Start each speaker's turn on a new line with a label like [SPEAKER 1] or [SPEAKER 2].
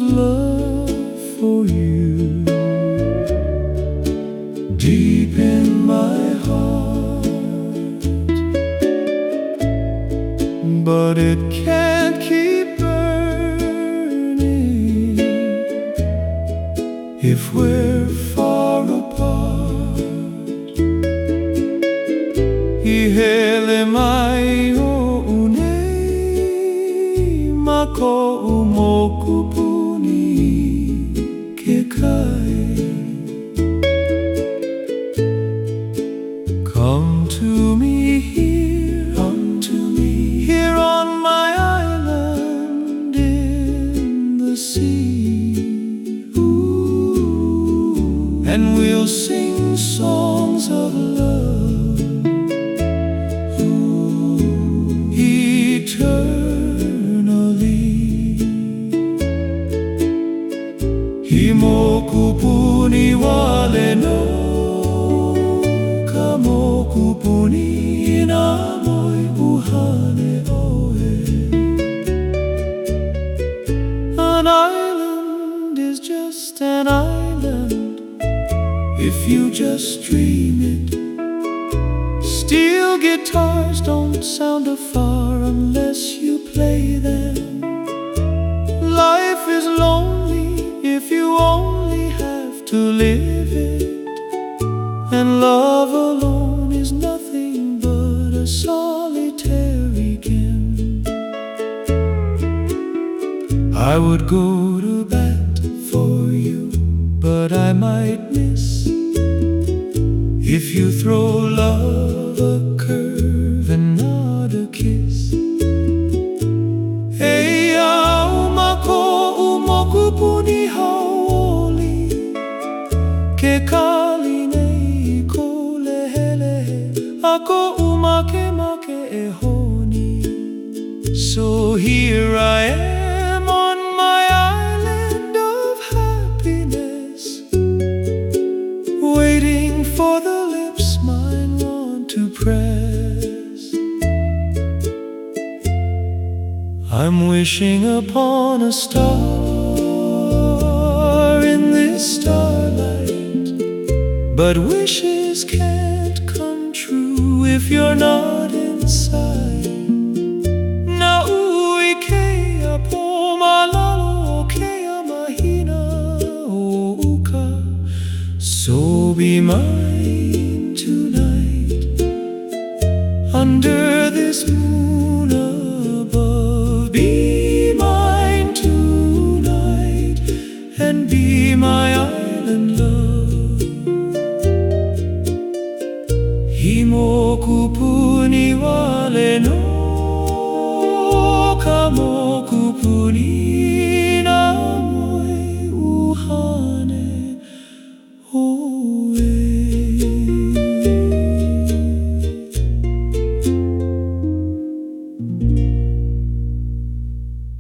[SPEAKER 1] love for you deep in my heart, but it can't keep burning if we're far apart. Ihele mai o unei mako umokupuni ke kai. Come to me here, here on my island in the sea. Ooh, and we'll sing songs of love, ooh, eternally. Himokupuni wale no Kamokupuni inamoy uhane oe. An island is just an island if you just dream it. Steel guitars don't sound afar unless you play them. Life is lonely if you only have to live it. And love alone is nothing but a solitary game. I would go to bat for you, but I might miss if you throw love a curve and not a kiss. Hey, umako umokupuni haoli ke kali ako umake ehoni. So here I am on my island of happiness, waiting for the lips mine want to press. I'm wishing upon a star in this starlight, but wishes can't come true if you're not inside. Na uikea po malalo okea mahina o uka. So be mine tonight under this moon above. Be mine tonight and be my island love. Himokupuni wale no Kamokupuni